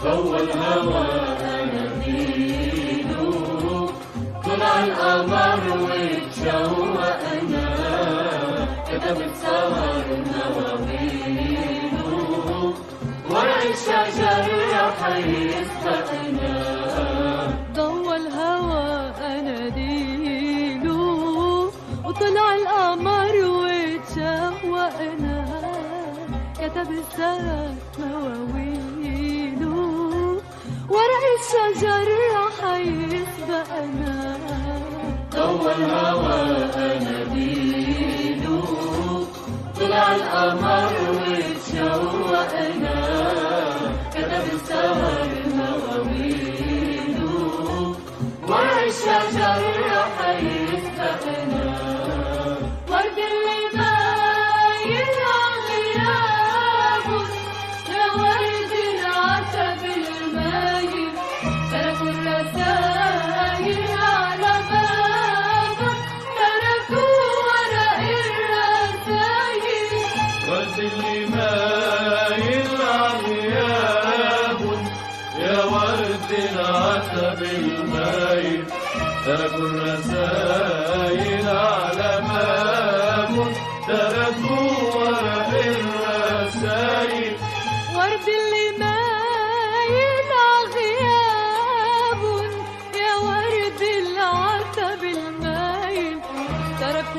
ضوى الهوى أناديله، طلع القمر واتشوقنا، كتب السهر مواويله، ورق الشجر راح يسبقنا. ضوى الهوى أناديله، وطلع القمر واتشوقنا، كتب السهر مواويله، ورق الشجر راح يسبقنا. ضوى الهوى أناديله، طلع القمر واتشوقنا، كتب السهر مواويله، ورق الشجر راح يسبقنا. ورد اللي باين غيابه، يا ورد العتب المايل، تركوا الرسايل على بابك، تركوا ورق الرسايل. ورد اللي مايل غيابه، يا ورد العتب المايل، تركوا الرسايل على بابك، تركوا ورق الرسايل. ورد اللي مايل غياب، يا ورد العتب المايل، تركوا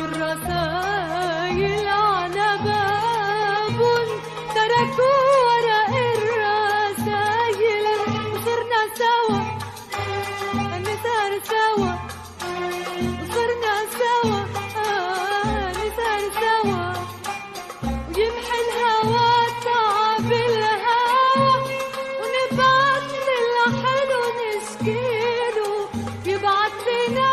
الرسايل على باب، تركوا ورق الرسايل. وصرنا سوا نسهر سوا، وصرنا سوا نسهر سوا، ويمحي الهوى تعب الهوى، ونبعت للحلو نشكيله، يبعت لنا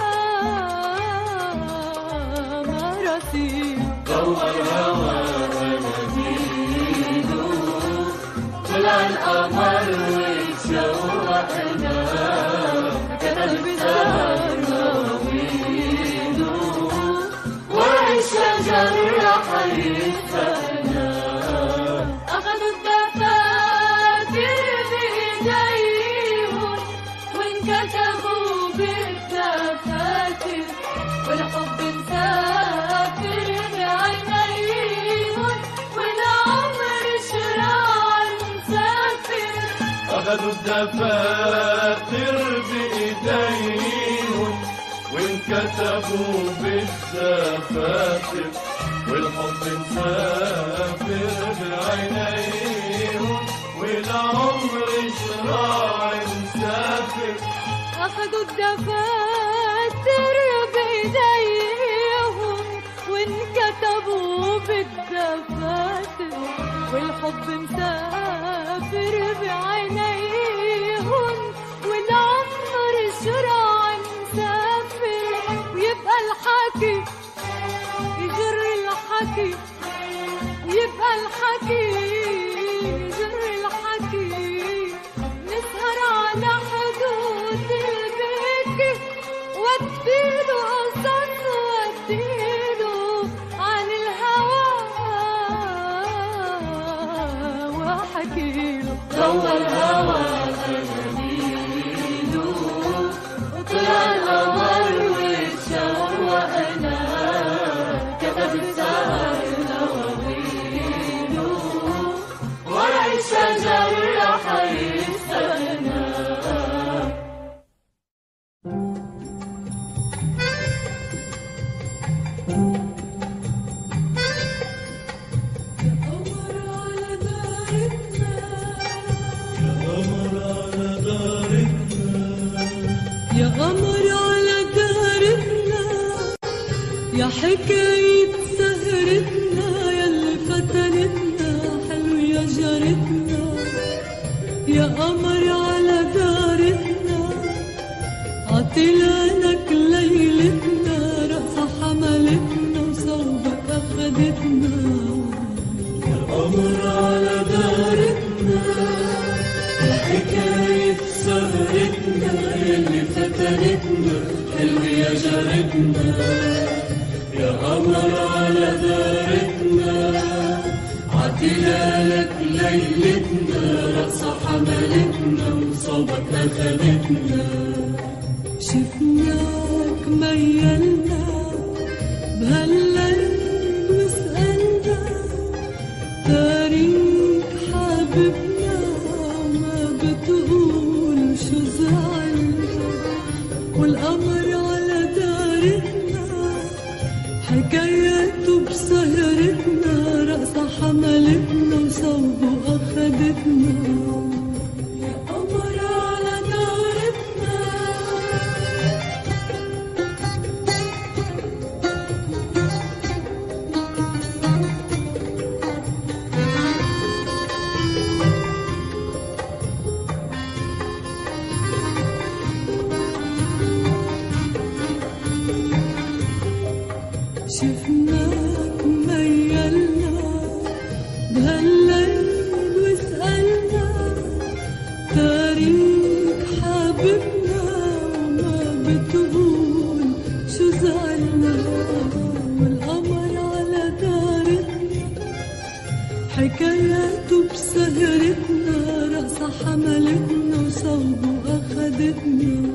مراسيل. ضوى الهوى أناديله، طلع القمر واتشوقنا، كتب السهر مواويله، ورق الشجر راح يسبقنا. أخذوا الدفاتر بإيديهم، وانكتبوا بالدفاتر، والحب مسافر بعينيهم، والعمر شراع مسافر. أخذوا الدفاتر بإيديهم، وانكتبوا بالدفاتر، والحب مسافر بعينيهم، والعمر شراع مسافر. أخذوا الدفاتر بإيديهم، وانكتبوا بالدفاتر، والحب مسافر بعينيهم، والعمر شراع مسافر. ويبقى الحكي يجر الحكي، ويبقى الحكي يجر الحكي، نسهر على حدود البكي، واديله قصص واديله عن الهوى وحكيله. ضوى الهوى أناديله، طلع القمر واتشوقنا، كتب السهر مواويله، ورق الشجر راح يسبقنا. يا قمر على دارتنا، يا حكاية سهرتنا، ياللي فتنتنا حلو يا جارتنا. يا قمر على دارتنا، عطلانك ليلتنا، رقصة حملتنا وصوبك أخدتنا. يا قمر على دارتنا، يا حكاية سهرتنا، ياللي فتنتنا حلو يا جارتنا. يا قمر على دارتنا، اعتلالك ليلتنا رقصة حملتنا وصوبك أخذتنا. شفناك ميلنا بهالليل وسألنا تاريخ حبيبنا ما بتقول شو زعلنا. والقمر على دارتنا حكاياته بسهرتنا رقصة حملتنا وصوبه أخدتنا. يا قمر على دارتنا شفناك ميلنا بهالليل وسألنا تاريخ حبيبنا وما بتقول شو زعلنا. والقمر على دارتنا حكاياته بسهرتنا رقصة حملتنا وصوبه أخدتنا.